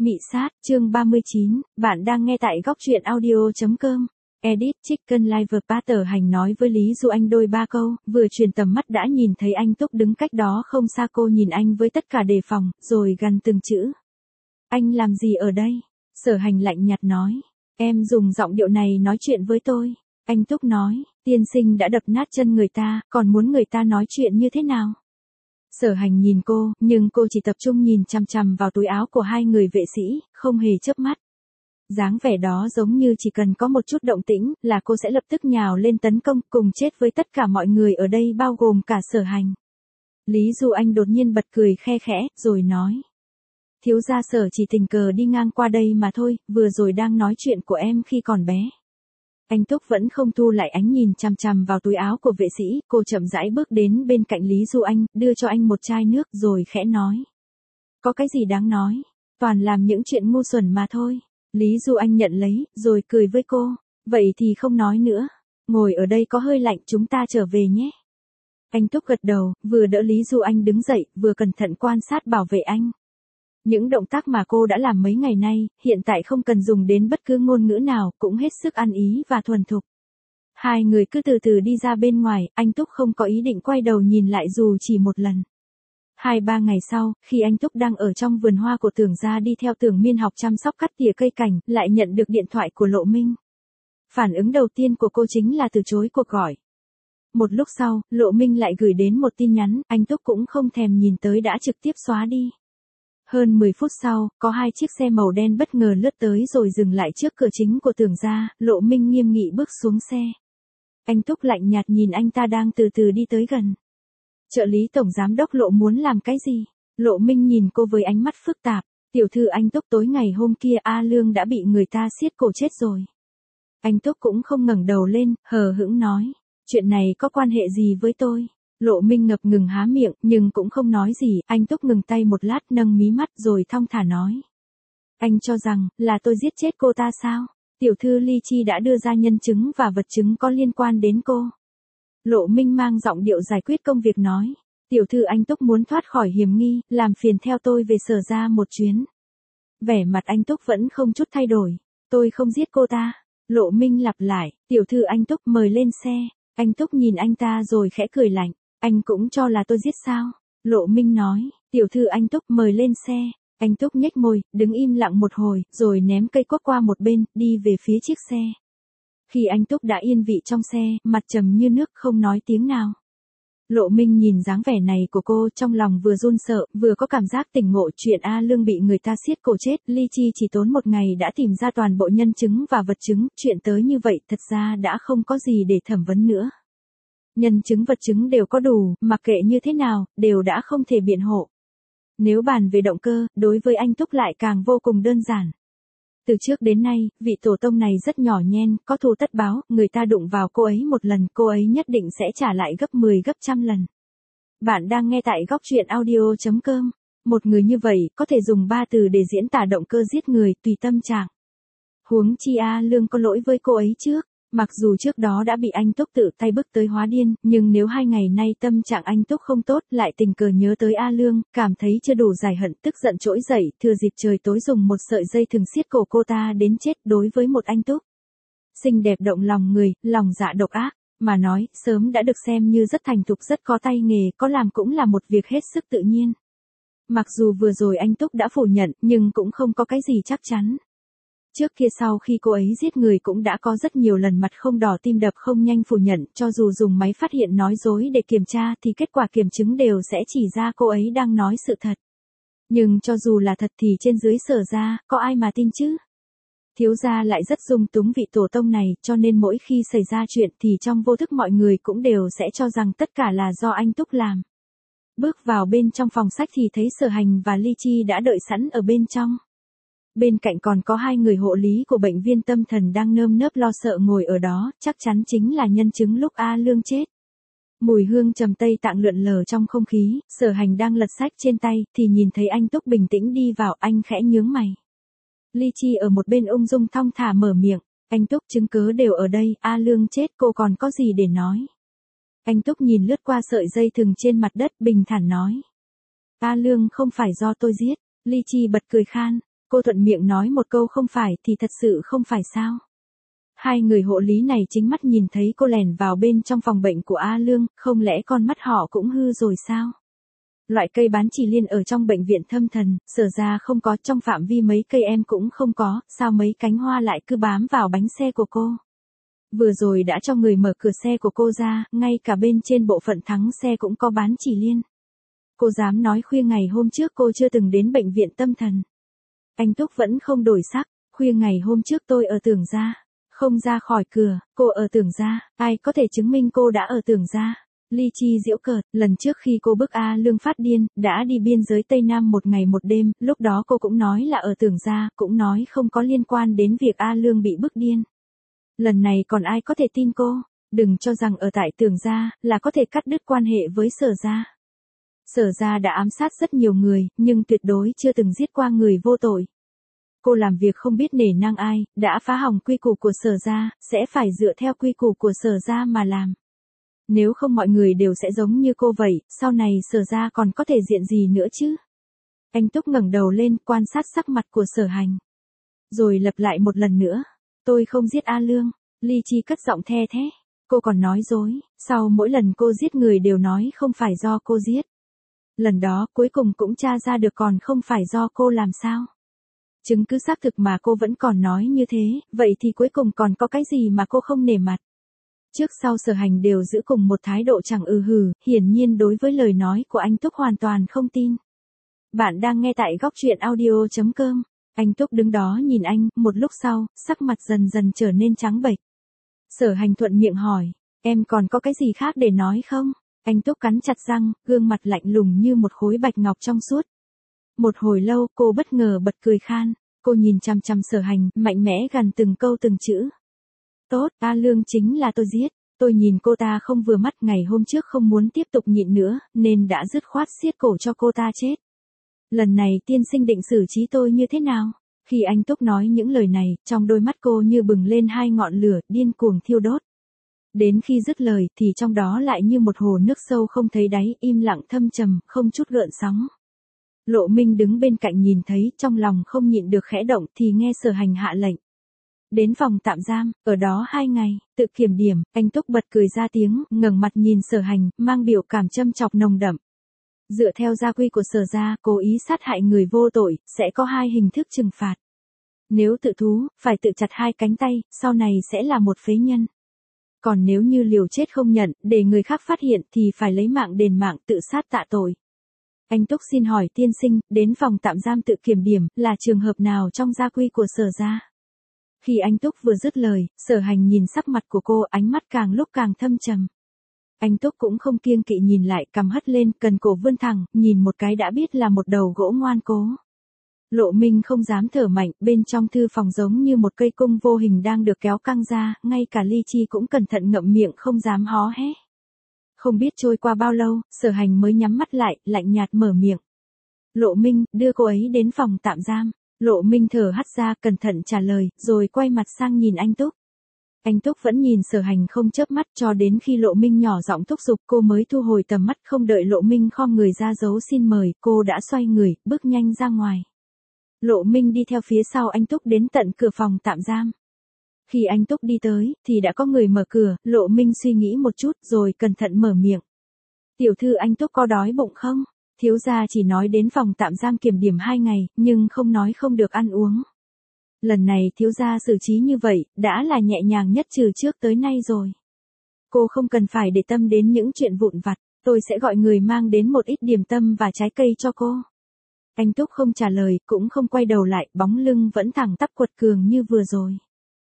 Mị sát, chương 39, bạn đang nghe tại góc truyện audio.com. Edit, Chicken Live Pater Hành nói với Lý Du Anh đôi ba câu, vừa truyền tầm mắt đã nhìn thấy anh Túc đứng cách đó không xa. Cô nhìn anh với tất cả đề phòng, rồi gằn từng chữ. Anh làm gì ở đây? Sở Hành lạnh nhạt nói. Em dùng giọng điệu này nói chuyện với tôi. Anh Túc nói, tiên sinh đã đập nát chân người ta, còn muốn người ta nói chuyện như thế nào? Sở Hành nhìn cô, nhưng cô chỉ tập trung nhìn chằm chằm vào túi áo của hai người vệ sĩ, không hề chớp mắt. Dáng vẻ đó giống như chỉ cần có một chút động tĩnh, là cô sẽ lập tức nhào lên tấn công, cùng chết với tất cả mọi người ở đây bao gồm cả Sở Hành. Lý Du Anh đột nhiên bật cười khe khẽ, rồi nói. Thiếu gia Sở chỉ tình cờ đi ngang qua đây mà thôi, vừa rồi đang nói chuyện của em khi còn bé. Anh Túc vẫn không thu lại ánh nhìn chằm chằm vào túi áo của vệ sĩ, cô chậm rãi bước đến bên cạnh Lý Du Anh, đưa cho anh một chai nước rồi khẽ nói. Có cái gì đáng nói, toàn làm những chuyện ngu xuẩn mà thôi. Lý Du Anh nhận lấy, rồi cười với cô, vậy thì không nói nữa, ngồi ở đây có hơi lạnh, chúng ta trở về nhé. Anh Túc gật đầu, vừa đỡ Lý Du Anh đứng dậy, vừa cẩn thận quan sát bảo vệ anh. Những động tác mà cô đã làm mấy ngày nay, hiện tại không cần dùng đến bất cứ ngôn ngữ nào, cũng hết sức ăn ý và thuần thục. Hai người cứ từ từ đi ra bên ngoài, anh Túc không có ý định quay đầu nhìn lại dù chỉ một lần. 2-3 ngày sau, khi anh Túc đang ở trong vườn hoa của Tưởng gia đi theo Tưởng Miên học chăm sóc cắt tỉa cây cảnh, lại nhận được điện thoại của Lộ Minh. Phản ứng đầu tiên của cô chính là từ chối cuộc gọi. Một lúc sau, Lộ Minh lại gửi đến một tin nhắn, anh Túc cũng không thèm nhìn tới đã trực tiếp xóa đi. Hơn 10 phút sau, có hai chiếc xe màu đen bất ngờ lướt tới rồi dừng lại trước cửa chính của Tưởng gia, Lộ Minh nghiêm nghị bước xuống xe. Anh Túc lạnh nhạt nhìn anh ta đang từ từ đi tới gần. Trợ lý tổng giám đốc Lộ muốn làm cái gì? Lộ Minh nhìn cô với ánh mắt phức tạp. Tiểu thư anh Túc, tối ngày hôm kia A Lương đã bị người ta siết cổ chết rồi. Anh Túc cũng không ngẩng đầu lên, hờ hững nói. Chuyện này có quan hệ gì với tôi? Lộ Minh ngập ngừng há miệng, nhưng cũng không nói gì. Anh Túc ngừng tay một lát, nâng mí mắt rồi thong thả nói. Anh cho rằng, là tôi giết chết cô ta sao? Tiểu thư Ly Chi đã đưa ra nhân chứng và vật chứng có liên quan đến cô. Lộ Minh mang giọng điệu giải quyết công việc nói. Tiểu thư anh Túc muốn thoát khỏi hiểm nghi, làm phiền theo tôi về Sở gia một chuyến. Vẻ mặt anh Túc vẫn không chút thay đổi. Tôi không giết cô ta. Lộ Minh lặp lại, tiểu thư anh Túc mời lên xe. Anh Túc nhìn anh ta rồi khẽ cười lạnh. Anh cũng cho là tôi giết sao? Lộ Minh nói, tiểu thư anh Túc mời lên xe. Anh Túc nhếch môi, đứng im lặng một hồi, rồi ném cây cuốc qua một bên, đi về phía chiếc xe. Khi anh Túc đã yên vị trong xe, mặt trầm như nước không nói tiếng nào. Lộ Minh nhìn dáng vẻ này của cô, trong lòng vừa run sợ, vừa có cảm giác tỉnh ngộ. Chuyện A Lương bị người ta siết cổ chết, Ly Chi chỉ tốn một ngày đã tìm ra toàn bộ nhân chứng và vật chứng. Chuyện tới như vậy thật ra đã không có gì để thẩm vấn nữa. Nhân chứng vật chứng đều có đủ, mặc kệ như thế nào, đều đã không thể biện hộ. Nếu bàn về động cơ, đối với anh Túc lại càng vô cùng đơn giản. Từ trước đến nay, vị tổ tông này rất nhỏ nhen, có thù tất báo, người ta đụng vào cô ấy một lần, cô ấy nhất định sẽ trả lại gấp 10 gấp trăm lần. Bạn đang nghe tại góc truyện audio.com. Một người như vậy, có thể dùng 3 từ để diễn tả động cơ giết người, tùy tâm trạng. Huống chi A Lương có lỗi với cô ấy trước. Mặc dù trước đó đã bị anh Túc tự tay bức tới hóa điên, nhưng nếu 2 ngày nay tâm trạng anh Túc không tốt, lại tình cờ nhớ tới A Lương, cảm thấy chưa đủ giải hận, tức giận trỗi dậy, thừa dịp trời tối dùng một sợi dây thừng siết cổ cô ta đến chết. Đối với một anh Túc xinh đẹp động lòng người, lòng dạ độc ác, mà nói, sớm đã được xem như rất thành thục, rất có tay nghề, có làm cũng là một việc hết sức tự nhiên. Mặc dù vừa rồi anh Túc đã phủ nhận, nhưng cũng không có cái gì chắc chắn. Trước kia sau khi cô ấy giết người cũng đã có rất nhiều lần mặt không đỏ tim đập không nhanh phủ nhận, cho dù dùng máy phát hiện nói dối để kiểm tra thì kết quả kiểm chứng đều sẽ chỉ ra cô ấy đang nói sự thật. Nhưng cho dù là thật thì trên dưới Sở gia, có ai mà tin chứ? Thiếu gia lại rất dung túng vị tổ tông này, cho nên mỗi khi xảy ra chuyện thì trong vô thức mọi người cũng đều sẽ cho rằng tất cả là do anh Túc làm. Bước vào bên trong phòng sách thì thấy Sở Hành và Ly Chi đã đợi sẵn ở bên trong. Bên cạnh còn có 2 người hộ lý của bệnh viện tâm thần đang nơm nớp lo sợ ngồi ở đó, chắc chắn chính là nhân chứng lúc A Lương chết. Mùi hương trầm Tây Tạng lượn lờ trong không khí, Sở Hành đang lật sách trên tay, thì nhìn thấy anh Túc bình tĩnh đi vào, anh khẽ nhướng mày. Ly Chi ở một bên ung dung thong thả mở miệng, anh Túc chứng cứ đều ở đây, A Lương chết cô còn có gì để nói. Anh Túc nhìn lướt qua sợi dây thừng trên mặt đất bình thản nói. A Lương không phải do tôi giết, Ly Chi bật cười khan. Cô thuận miệng nói một câu không phải thì thật sự không phải sao. Hai người hộ lý này chính mắt nhìn thấy cô lèn vào bên trong phòng bệnh của A Lương, không lẽ con mắt họ cũng hư rồi sao? Loại cây bán chỉ liên ở trong bệnh viện tâm thần, Sở ra không có, trong phạm vi mấy cây em cũng không có, sao mấy cánh hoa lại cứ bám vào bánh xe của cô? Vừa rồi đã cho người mở cửa xe của cô ra, ngay cả bên trên bộ phận thắng xe cũng có bán chỉ liên. Cô dám nói khuya ngày hôm trước cô chưa từng đến bệnh viện tâm thần. Anh Túc vẫn không đổi sắc, khuya ngày hôm trước tôi ở Tưởng Gia, không ra khỏi cửa, cô ở Tưởng Gia, ai có thể chứng minh cô đã ở Tưởng Gia? Ly Chi giễu cợt, lần trước khi cô bức A Lương phát điên, đã đi biên giới Tây Nam một ngày một đêm, lúc đó cô cũng nói là ở Tưởng Gia, cũng nói không có liên quan đến việc A Lương bị bức điên. Lần này còn ai có thể tin cô? Đừng cho rằng ở tại Tưởng Gia là có thể cắt đứt quan hệ với Sở Gia. Sở Gia đã ám sát rất nhiều người, nhưng tuyệt đối chưa từng giết qua người vô tội. Cô làm việc không biết nể nang ai, đã phá hỏng quy củ của Sở Gia, sẽ phải dựa theo quy củ của Sở Gia mà làm. Nếu không mọi người đều sẽ giống như cô vậy, sau này Sở Gia còn có thể diện gì nữa chứ? Anh Túc ngẩng đầu lên, quan sát sắc mặt của Sở Hành. Rồi lặp lại một lần nữa. Tôi không giết A Lương. Ly Chi cất giọng the thế. Cô còn nói dối, sau mỗi lần cô giết người đều nói không phải do cô giết. Lần đó cuối cùng cũng tra ra được còn không phải do cô làm sao? Chứng cứ xác thực mà cô vẫn còn nói như thế, vậy thì cuối cùng còn có cái gì mà cô không nể mặt? Trước sau Sở Hành đều giữ cùng một thái độ chẳng hừ, hiển nhiên đối với lời nói của anh Túc hoàn toàn không tin. Bạn đang nghe tại góc truyện audio.com. Anh Túc đứng đó nhìn anh, một lúc sau, sắc mặt dần dần trở nên trắng bệch. Sở Hành thuận miệng hỏi, em còn có cái gì khác để nói không? Anh Túc cắn chặt răng, gương mặt lạnh lùng như một khối bạch ngọc trong suốt. Một hồi lâu, cô bất ngờ bật cười khan, cô nhìn chằm chằm Sở Hành, mạnh mẽ gằn từng câu từng chữ. Tốt, A Lương chính là tôi giết, tôi nhìn cô ta không vừa mắt ngày hôm trước không muốn tiếp tục nhịn nữa, nên đã dứt khoát siết cổ cho cô ta chết. Lần này tiên sinh định xử trí tôi như thế nào? Khi anh Túc nói những lời này, trong đôi mắt cô như bừng lên hai ngọn lửa, điên cuồng thiêu đốt. Đến khi dứt lời, thì trong đó lại như một hồ nước sâu không thấy đáy, im lặng thâm trầm, không chút gợn sóng. Lộ Minh đứng bên cạnh nhìn thấy, trong lòng không nhịn được khẽ động, thì nghe Sở Hành hạ lệnh. Đến phòng tạm giam, ở đó 2 ngày, tự kiểm điểm, anh Túc bật cười ra tiếng, ngẩng mặt nhìn Sở Hành, mang biểu cảm châm chọc nồng đậm. Dựa theo gia quy của Sở Gia, cố ý sát hại người vô tội, sẽ có 2 hình thức trừng phạt. Nếu tự thú, phải tự chặt 2 cánh tay, sau này sẽ là một phế nhân. Còn nếu như liều chết không nhận, để người khác phát hiện thì phải lấy mạng đền mạng tự sát tạ tội. Anh Túc xin hỏi tiên sinh, đến phòng tạm giam tự kiểm điểm, là trường hợp nào trong gia quy của Sở Gia? Khi anh Túc vừa dứt lời, Sở Hành nhìn sắc mặt của cô, ánh mắt càng lúc càng thâm trầm. Anh Túc cũng không kiêng kỵ nhìn lại, cằm hất lên, cần cổ vươn thẳng, nhìn một cái đã biết là một đầu gỗ ngoan cố. Lộ Minh không dám thở mạnh, bên trong thư phòng giống như một cây cung vô hình đang được kéo căng ra, ngay cả Ly Chi cũng cẩn thận ngậm miệng không dám hó hé. Không biết trôi qua bao lâu, Sở Hành mới nhắm mắt lại, lạnh nhạt mở miệng. Lộ Minh, đưa cô ấy đến phòng tạm giam. Lộ Minh thở hắt ra, cẩn thận trả lời, rồi quay mặt sang nhìn anh Túc. Anh Túc vẫn nhìn Sở Hành không chớp mắt cho đến khi Lộ Minh nhỏ giọng thúc giục cô mới thu hồi tầm mắt, không đợi Lộ Minh khom người ra dấu xin mời, cô đã xoay người, bước nhanh ra ngoài. Lộ Minh đi theo phía sau anh Túc đến tận cửa phòng tạm giam. Khi anh Túc đi tới, thì đã có người mở cửa, Lộ Minh suy nghĩ một chút rồi cẩn thận mở miệng. Tiểu thư anh Túc có đói bụng không? Thiếu gia chỉ nói đến phòng tạm giam kiểm điểm 2 ngày, nhưng không nói không được ăn uống. Lần này thiếu gia xử trí như vậy, đã là nhẹ nhàng nhất từ trước tới nay rồi. Cô không cần phải để tâm đến những chuyện vụn vặt, tôi sẽ gọi người mang đến một ít điểm tâm và trái cây cho cô. Anh Túc không trả lời, cũng không quay đầu lại, bóng lưng vẫn thẳng tắp quật cường như vừa rồi.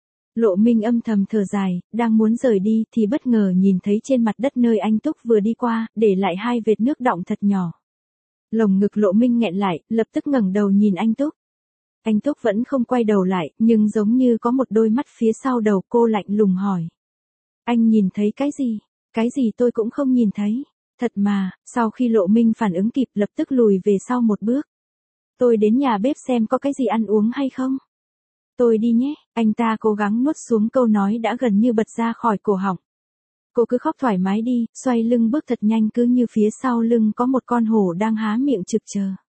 Lộ Minh âm thầm thở dài, đang muốn rời đi thì bất ngờ nhìn thấy trên mặt đất nơi anh Túc vừa đi qua, để lại 2 vệt nước đọng thật nhỏ. Lồng ngực Lộ Minh nghẹn lại, lập tức ngẩng đầu nhìn anh Túc. Anh Túc vẫn không quay đầu lại, nhưng giống như có một đôi mắt phía sau đầu cô lạnh lùng hỏi. Anh nhìn thấy cái gì? Cái gì tôi cũng không nhìn thấy. Thật mà, sau khi Lộ Minh phản ứng kịp lập tức lùi về sau một bước. Tôi đến nhà bếp xem có cái gì ăn uống hay không. Tôi đi nhé, anh ta cố gắng nuốt xuống câu nói đã gần như bật ra khỏi cổ họng. Cô cứ khóc thoải mái đi, xoay lưng bước thật nhanh cứ như phía sau lưng có một con hổ đang há miệng trực chờ.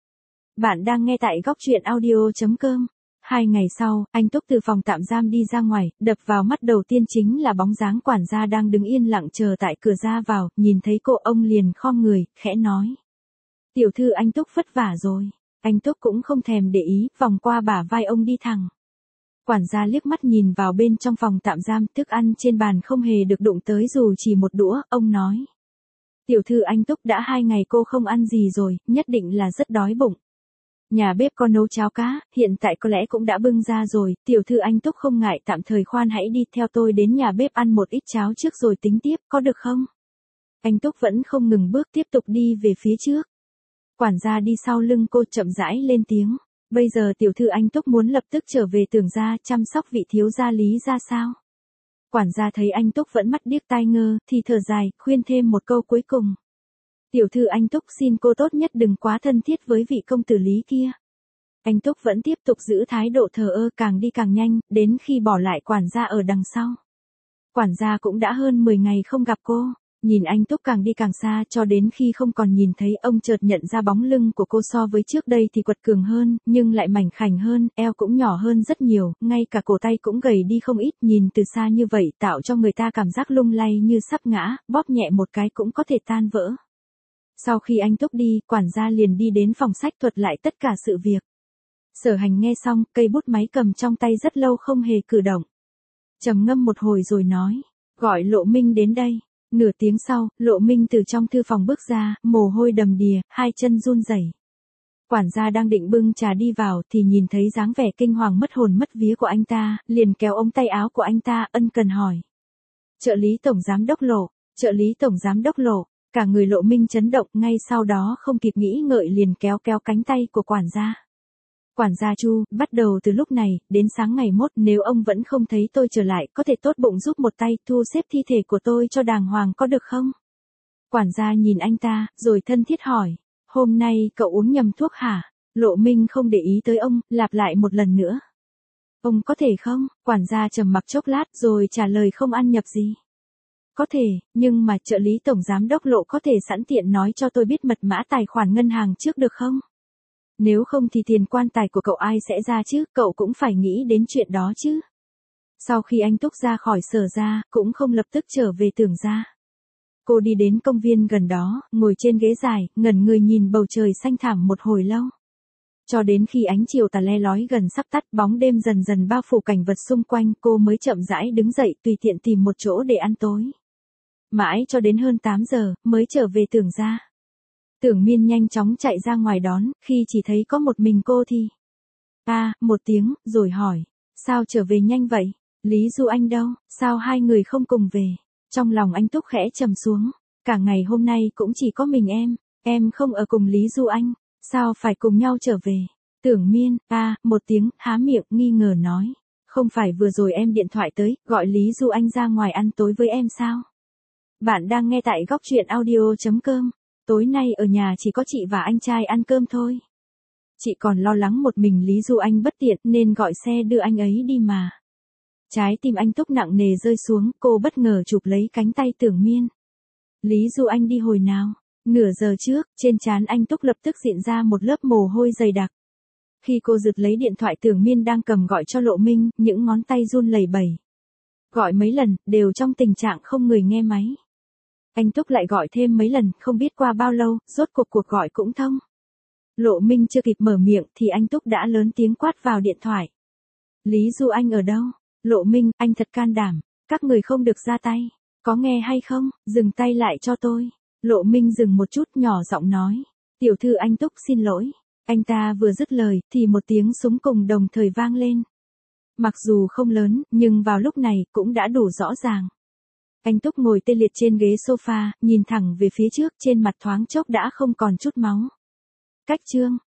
Bạn đang nghe tại góc truyện audio.com. 2 ngày sau, anh Túc từ phòng tạm giam đi ra ngoài, đập vào mắt đầu tiên chính là bóng dáng quản gia đang đứng yên lặng chờ tại cửa ra vào, nhìn thấy cô ông liền khom người, khẽ nói. Tiểu thư anh Túc vất vả rồi. Anh Túc cũng không thèm để ý, vòng qua bả vai ông đi thẳng. Quản gia liếc mắt nhìn vào bên trong phòng tạm giam, thức ăn trên bàn không hề được đụng tới dù chỉ một đũa, ông nói. Tiểu thư anh Túc đã 2 ngày cô không ăn gì rồi, nhất định là rất đói bụng. Nhà bếp có nấu cháo cá, hiện tại có lẽ cũng đã bưng ra rồi, tiểu thư anh Túc không ngại tạm thời khoan hãy đi theo tôi đến nhà bếp ăn một ít cháo trước rồi tính tiếp, có được không? Anh Túc vẫn không ngừng bước tiếp tục đi về phía trước. Quản gia đi sau lưng cô chậm rãi lên tiếng. Bây giờ tiểu thư anh Túc muốn lập tức trở về Tưởng gia chăm sóc vị thiếu gia Lý ra sao? Quản gia thấy anh Túc vẫn mắt điếc tai ngơ, thì thở dài, khuyên thêm một câu cuối cùng. Tiểu thư anh Túc xin cô tốt nhất đừng quá thân thiết với vị công tử Lý kia. Anh Túc vẫn tiếp tục giữ thái độ thờ ơ càng đi càng nhanh, đến khi bỏ lại quản gia ở đằng sau. Quản gia cũng đã hơn 10 ngày không gặp cô. Nhìn anh Túc càng đi càng xa cho đến khi không còn nhìn thấy ông chợt nhận ra bóng lưng của cô so với trước đây thì quật cường hơn, nhưng lại mảnh khảnh hơn, eo cũng nhỏ hơn rất nhiều, ngay cả cổ tay cũng gầy đi không ít, nhìn từ xa như vậy tạo cho người ta cảm giác lung lay như sắp ngã, bóp nhẹ một cái cũng có thể tan vỡ. Sau khi anh Túc đi, quản gia liền đi đến phòng sách thuật lại tất cả sự việc. Sở Hành nghe xong, cây bút máy cầm trong tay rất lâu không hề cử động. Trầm ngâm một hồi rồi nói, gọi Lộ Minh đến đây. Nửa tiếng sau, Lộ Minh từ trong thư phòng bước ra, mồ hôi đầm đìa, hai chân run rẩy. Quản gia đang định bưng trà đi vào thì nhìn thấy dáng vẻ kinh hoàng mất hồn mất vía của anh ta, liền kéo ống tay áo của anh ta ân cần hỏi. Trợ lý tổng giám đốc Lộ, trợ lý tổng giám đốc Lộ, cả người Lộ Minh chấn động, ngay sau đó không kịp nghĩ ngợi liền kéo cánh tay của quản gia. Quản gia Chu, bắt đầu từ lúc này, đến sáng ngày mốt nếu ông vẫn không thấy tôi trở lại, có thể tốt bụng giúp một tay thu xếp thi thể của tôi cho đàng hoàng có được không? Quản gia nhìn anh ta, rồi thân thiết hỏi, hôm nay cậu uống nhầm thuốc hả? Lộ Minh không để ý tới ông, lặp lại một lần nữa. Ông có thể không? Quản gia trầm mặc chốc lát rồi trả lời không ăn nhập gì. Có thể, nhưng mà trợ lý tổng giám đốc Lộ có thể sẵn tiện nói cho tôi biết mật mã tài khoản ngân hàng trước được không? Nếu không thì tiền quan tài của cậu ai sẽ ra chứ, cậu cũng phải nghĩ đến chuyện đó chứ. Sau khi anh Túc ra khỏi Sở gia, cũng không lập tức trở về Tưởng gia. Cô đi đến công viên gần đó, ngồi trên ghế dài, ngẩn người nhìn bầu trời xanh thẳm một hồi lâu. Cho đến khi ánh chiều tà le lói gần sắp tắt, bóng đêm dần dần bao phủ cảnh vật xung quanh, cô mới chậm rãi đứng dậy tùy tiện tìm một chỗ để ăn tối. Mãi cho đến hơn 8 giờ, mới trở về Tưởng gia. Tưởng Miên nhanh chóng chạy ra ngoài đón, khi chỉ thấy có một mình cô thì. Một tiếng, rồi hỏi. Sao trở về nhanh vậy? Lý Du Anh đâu? Sao hai người không cùng về? Trong lòng anh Túc khẽ trầm xuống. Cả ngày hôm nay cũng chỉ có mình em không ở cùng Lý Du Anh. Sao phải cùng nhau trở về? Tưởng Miên, một tiếng, há miệng, nghi ngờ nói. Không phải vừa rồi em điện thoại tới, gọi Lý Du Anh ra ngoài ăn tối với em sao? Bạn đang nghe tại góc truyện audio.com. Tối nay ở nhà chỉ có chị và anh trai ăn cơm thôi. Chị còn lo lắng một mình Lý Du Anh bất tiện nên gọi xe đưa anh ấy đi mà. Trái tim anh Túc nặng nề rơi xuống, cô bất ngờ chụp lấy cánh tay Tưởng Miên. Lý Du Anh đi hồi nào? Nửa giờ trước, trên trán anh Túc lập tức hiện ra một lớp mồ hôi dày đặc. Khi cô giật lấy điện thoại Tưởng Miên đang cầm gọi cho Lộ Minh, những ngón tay run lẩy bẩy. Gọi mấy lần, đều trong tình trạng không người nghe máy. Anh Túc lại gọi thêm mấy lần, không biết qua bao lâu, rốt cuộc gọi cũng thông. Lộ Minh chưa kịp mở miệng thì anh Túc đã lớn tiếng quát vào điện thoại. Lý Du Anh ở đâu? Lộ Minh, anh thật can đảm, các người không được ra tay. Có nghe hay không? Dừng tay lại cho tôi. Lộ Minh dừng một chút nhỏ giọng nói. Tiểu thư anh Túc xin lỗi. Anh ta vừa dứt lời thì một tiếng súng cùng đồng thời vang lên. Mặc dù không lớn, nhưng vào lúc này cũng đã đủ rõ ràng. Anh Túc ngồi tê liệt trên ghế sofa, nhìn thẳng về phía trước, trên mặt thoáng chốc đã không còn chút máu. Cách chương